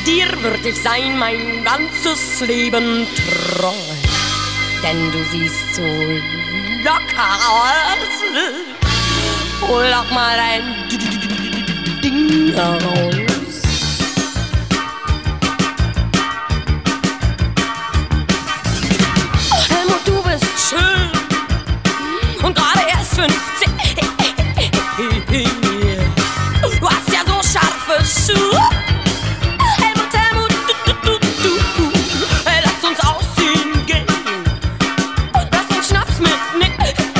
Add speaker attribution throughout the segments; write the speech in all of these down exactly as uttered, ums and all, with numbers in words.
Speaker 1: dir würd ich sein mein ganzes Leben treu. Denn du siehst so locker aus. Oh, lock mal dein Ding aus. Helmut, du bist schön und gerade erst fünfzehn. Du hast ja so scharfe Schuhe. Helmut, Helmut, du, du, du, du. Hey, lass uns ausziehen gehen. Lass uns Schnaps mitnehmen.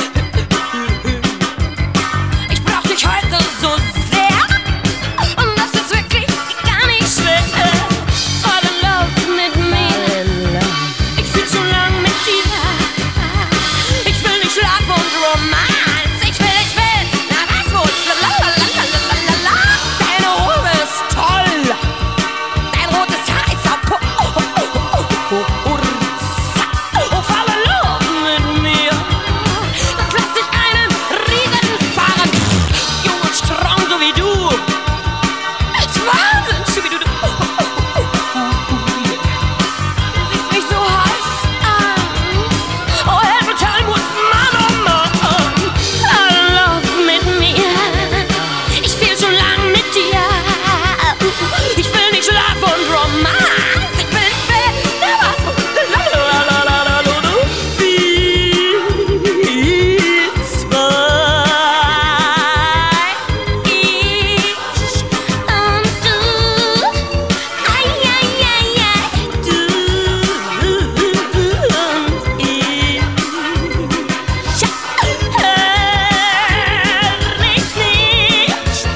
Speaker 1: Ich brauch dich heute so sehr. Und das ist wirklich gar nicht schwer. Fall in love mit mir. Ich fühl schon lang mit dir. Ich will nicht Schlaf und Romanz. Ich will, ich will, na was wohl? Lalalala. Deine Ruhe ist toll. Dein rotes Haar ist auf Kur- Oh, oh, oh, oh, oh, oh, oh, fall in love mit mir. Dann lass dich einen Riesen fahren. Jung und strong, so wie du. Wahnsinn, so wie du. Du siehst mich so heiß an. Oh, Helmut, Helmut, Mann, oh Mann. Fall in love mit mir. Ich will schon lang mit dir. Ich will nicht Schlaf und Romanz. Ich will, ich will, na was? Lalalala. Wir zwei. Ich und du. Ei, ei, ei, ei. Du und ich. Ja, hör ich nicht.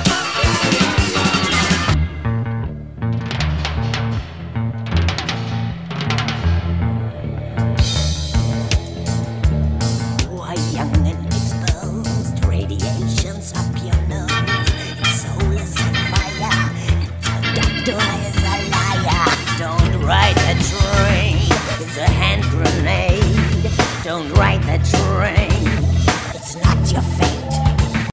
Speaker 2: Why young and exposed, radiations up your nose. Your soul is on fire, and your doctor is a liar. Don't ride that train, it's a hand grenade. Don't ride that train, it's not your fate.